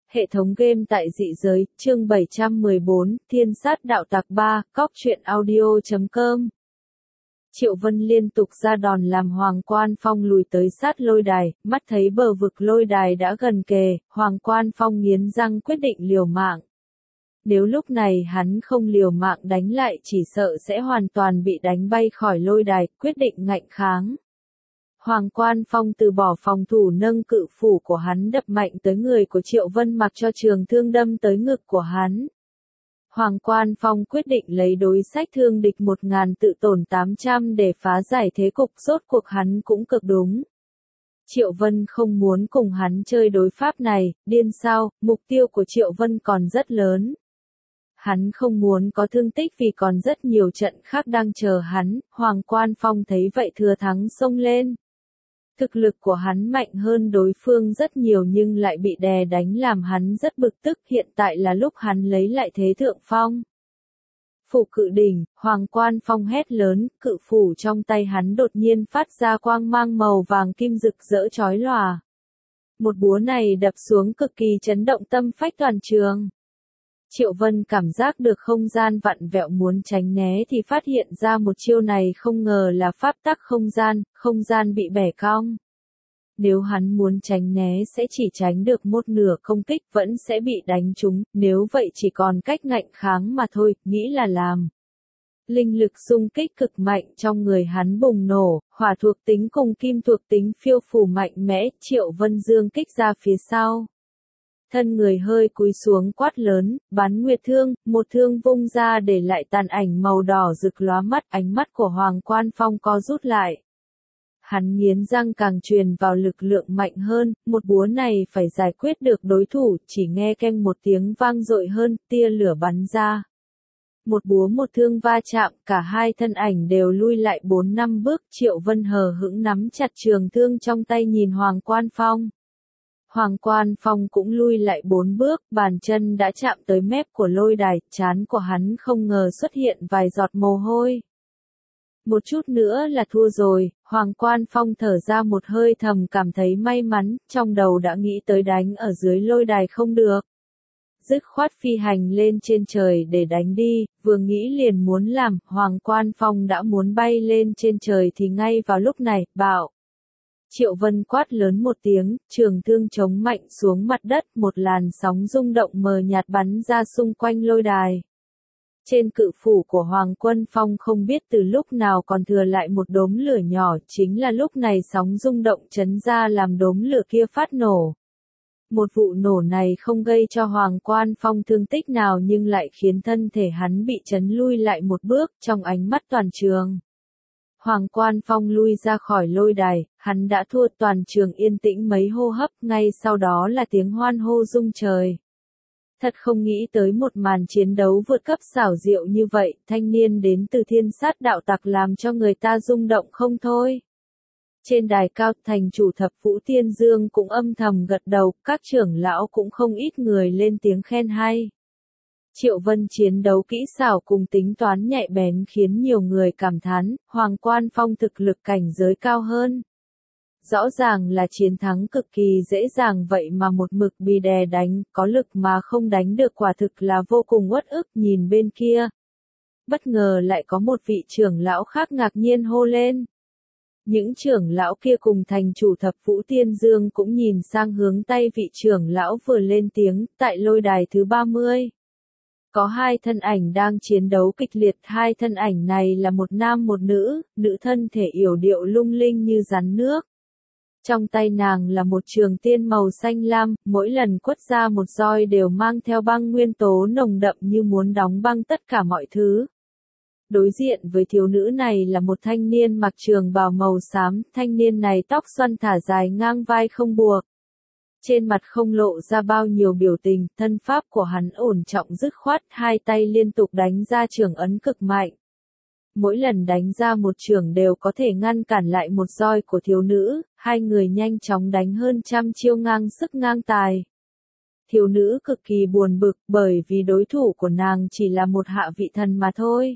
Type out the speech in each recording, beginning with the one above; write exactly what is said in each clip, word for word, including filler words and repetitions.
Hệ thống game tại dị giới, chương bảy trăm mười bốn, Thiên sát đạo tặc ba, cóc truyện audio chấm com. Triệu Vân liên tục ra đòn làm Hoàng Quan Phong lùi tới sát lôi đài, mắt thấy bờ vực lôi đài đã gần kề, Hoàng Quan Phong nghiến răng quyết định liều mạng. Nếu lúc này hắn không liều mạng đánh lại chỉ sợ sẽ hoàn toàn bị đánh bay khỏi lôi đài, quyết định ngạnh kháng. Hoàng Quan Phong từ bỏ phòng thủ nâng cự phủ của hắn đập mạnh tới người của Triệu Vân mặc cho trường thương đâm tới ngực của hắn. Hoàng Quan Phong quyết định lấy đối sách thương địch một ngàn tự tổn tám trăm để phá giải thế cục, rốt cuộc hắn cũng cực đúng. Triệu Vân không muốn cùng hắn chơi đối pháp này, điên sao, mục tiêu của Triệu Vân còn rất lớn. Hắn không muốn có thương tích vì còn rất nhiều trận khác đang chờ hắn, Hoàng Quan Phong thấy vậy thừa thắng xông lên. Thực lực của hắn mạnh hơn đối phương rất nhiều nhưng lại bị đè đánh làm hắn rất bực tức, hiện tại là lúc hắn lấy lại thế thượng phong. Phủ cự đỉnh, Hoàng Quan Phong hét lớn, cự phủ trong tay hắn đột nhiên phát ra quang mang màu vàng kim rực rỡ chói lòa. Một búa này đập xuống cực kỳ chấn động tâm phách toàn trường. Triệu Vân cảm giác được không gian vặn vẹo muốn tránh né thì phát hiện ra một chiêu này không ngờ là pháp tắc không gian, không gian bị bẻ cong. Nếu hắn muốn tránh né sẽ chỉ tránh được một nửa công kích vẫn sẽ bị đánh trúng, nếu vậy chỉ còn cách ngạnh kháng mà thôi, nghĩ là làm. Linh lực xung kích cực mạnh trong người hắn bùng nổ, hỏa thuộc tính cùng kim thuộc tính phiêu phù mạnh mẽ, Triệu Vân dương kích ra phía sau. Thân người hơi cúi xuống quát lớn, bắn nguyệt thương, một thương vung ra để lại tàn ảnh màu đỏ rực lóa mắt, ánh mắt của Hoàng Quan Phong co rút lại. Hắn nghiến răng càng truyền vào lực lượng mạnh hơn, một búa này phải giải quyết được đối thủ, chỉ nghe keng một tiếng vang dội hơn, tia lửa bắn ra. Một búa một thương va chạm, cả hai thân ảnh đều lui lại bốn năm bước, Triệu Vân hờ hững nắm chặt trường thương trong tay nhìn Hoàng Quan Phong. Hoàng Quan Phong cũng lui lại bốn bước, bàn chân đã chạm tới mép của lôi đài, trán của hắn không ngờ xuất hiện vài giọt mồ hôi. Một chút nữa là thua rồi, Hoàng Quan Phong thở ra một hơi thầm cảm thấy may mắn, trong đầu đã nghĩ tới đánh ở dưới lôi đài không được. Dứt khoát phi hành lên trên trời để đánh đi, vừa nghĩ liền muốn làm, Hoàng Quan Phong đã muốn bay lên trên trời thì ngay vào lúc này, bạo. Triệu Vân quát lớn một tiếng, trường thương chống mạnh xuống mặt đất, một làn sóng rung động mờ nhạt bắn ra xung quanh lôi đài. Trên cự phủ của Hoàng Quan Phong không biết từ lúc nào còn thừa lại một đốm lửa nhỏ, chính là lúc này sóng rung động chấn ra làm đốm lửa kia phát nổ. Một vụ nổ này không gây cho Hoàng Quan Phong thương tích nào nhưng lại khiến thân thể hắn bị chấn lui lại một bước trong ánh mắt toàn trường. Hoàng Quan Phong lui ra khỏi lôi đài, hắn đã thua, toàn trường yên tĩnh mấy hô hấp, ngay sau đó là tiếng hoan hô rung trời. Thật không nghĩ tới một màn chiến đấu vượt cấp xảo diệu như vậy, thanh niên đến từ Thiên sát đạo tặc làm cho người ta rung động không thôi. Trên đài cao, thành chủ Thập Vũ Tiên Dương cũng âm thầm gật đầu, các trưởng lão cũng không ít người lên tiếng khen hay. Triệu Vân chiến đấu kỹ xảo cùng tính toán nhạy bén khiến nhiều người cảm thán, Hoàng Quan Phong thực lực cảnh giới cao hơn. Rõ ràng là chiến thắng cực kỳ dễ dàng vậy mà một mực bị đè đánh, có lực mà không đánh được quả thực là vô cùng uất ức, nhìn bên kia. Bất ngờ lại có một vị trưởng lão khác ngạc nhiên hô lên. Những trưởng lão kia cùng thành chủ Thập Vũ Tiên Dương cũng nhìn sang hướng tay vị trưởng lão vừa lên tiếng, tại lôi đài thứ ba mươi. Có hai thân ảnh đang chiến đấu kịch liệt, hai thân ảnh này là một nam một nữ, nữ thân thể yểu điệu lung linh như rắn nước. Trong tay nàng là một trường tiên màu xanh lam, mỗi lần quất ra một roi đều mang theo băng nguyên tố nồng đậm như muốn đóng băng tất cả mọi thứ. Đối diện với thiếu nữ này là một thanh niên mặc trường bào màu xám, thanh niên này tóc xoăn thả dài ngang vai không buộc. Trên mặt không lộ ra bao nhiêu biểu tình, thân pháp của hắn ổn trọng dứt khoát, hai tay liên tục đánh ra trường ấn cực mạnh. Mỗi lần đánh ra một trường đều có thể ngăn cản lại một roi của thiếu nữ, hai người nhanh chóng đánh hơn trăm chiêu ngang sức ngang tài. Thiếu nữ cực kỳ buồn bực bởi vì đối thủ của nàng chỉ là một hạ vị thần mà thôi.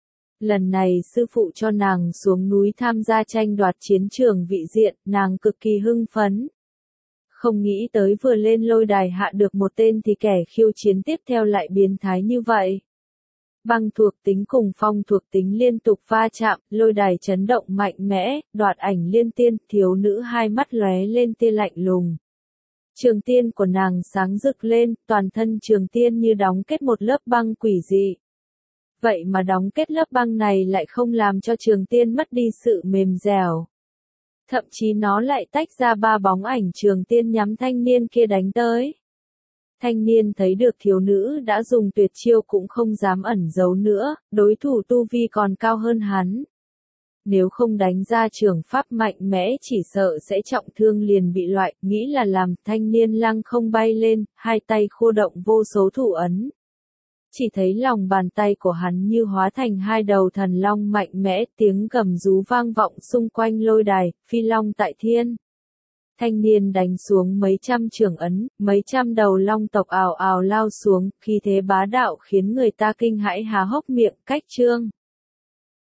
Lần này sư phụ cho nàng xuống núi tham gia tranh đoạt chiến trường vị diện, nàng cực kỳ hưng phấn. Không nghĩ tới vừa lên lôi đài hạ được một tên thì kẻ khiêu chiến tiếp theo lại biến thái như vậy. Băng thuộc tính cùng phong thuộc tính liên tục va chạm, lôi đài chấn động mạnh mẽ, đoạt ảnh liên tiên, thiếu nữ hai mắt lóe lên tia lạnh lùng. Trường tiên của nàng sáng rực lên, toàn thân trường tiên như đóng kết một lớp băng quỷ dị. Vậy mà đóng kết lớp băng này lại không làm cho trường tiên mất đi sự mềm dẻo. Thậm chí nó lại tách ra ba bóng ảnh trường tiên nhắm thanh niên kia đánh tới. Thanh niên thấy được thiếu nữ đã dùng tuyệt chiêu cũng không dám ẩn giấu nữa, đối thủ tu vi còn cao hơn hắn. Nếu không đánh ra trường pháp mạnh mẽ chỉ sợ sẽ trọng thương liền bị loại, nghĩ là làm, thanh niên lăng không bay lên, hai tay khô động vô số thủ ấn. Chỉ thấy lòng bàn tay của hắn như hóa thành hai đầu thần long mạnh mẽ, tiếng gầm rú vang vọng xung quanh lôi đài, phi long tại thiên. Thanh niên đánh xuống mấy trăm trường ấn, mấy trăm đầu long tộc ào ào lao xuống, khí thế bá đạo khiến người ta kinh hãi há hốc miệng, cách trương.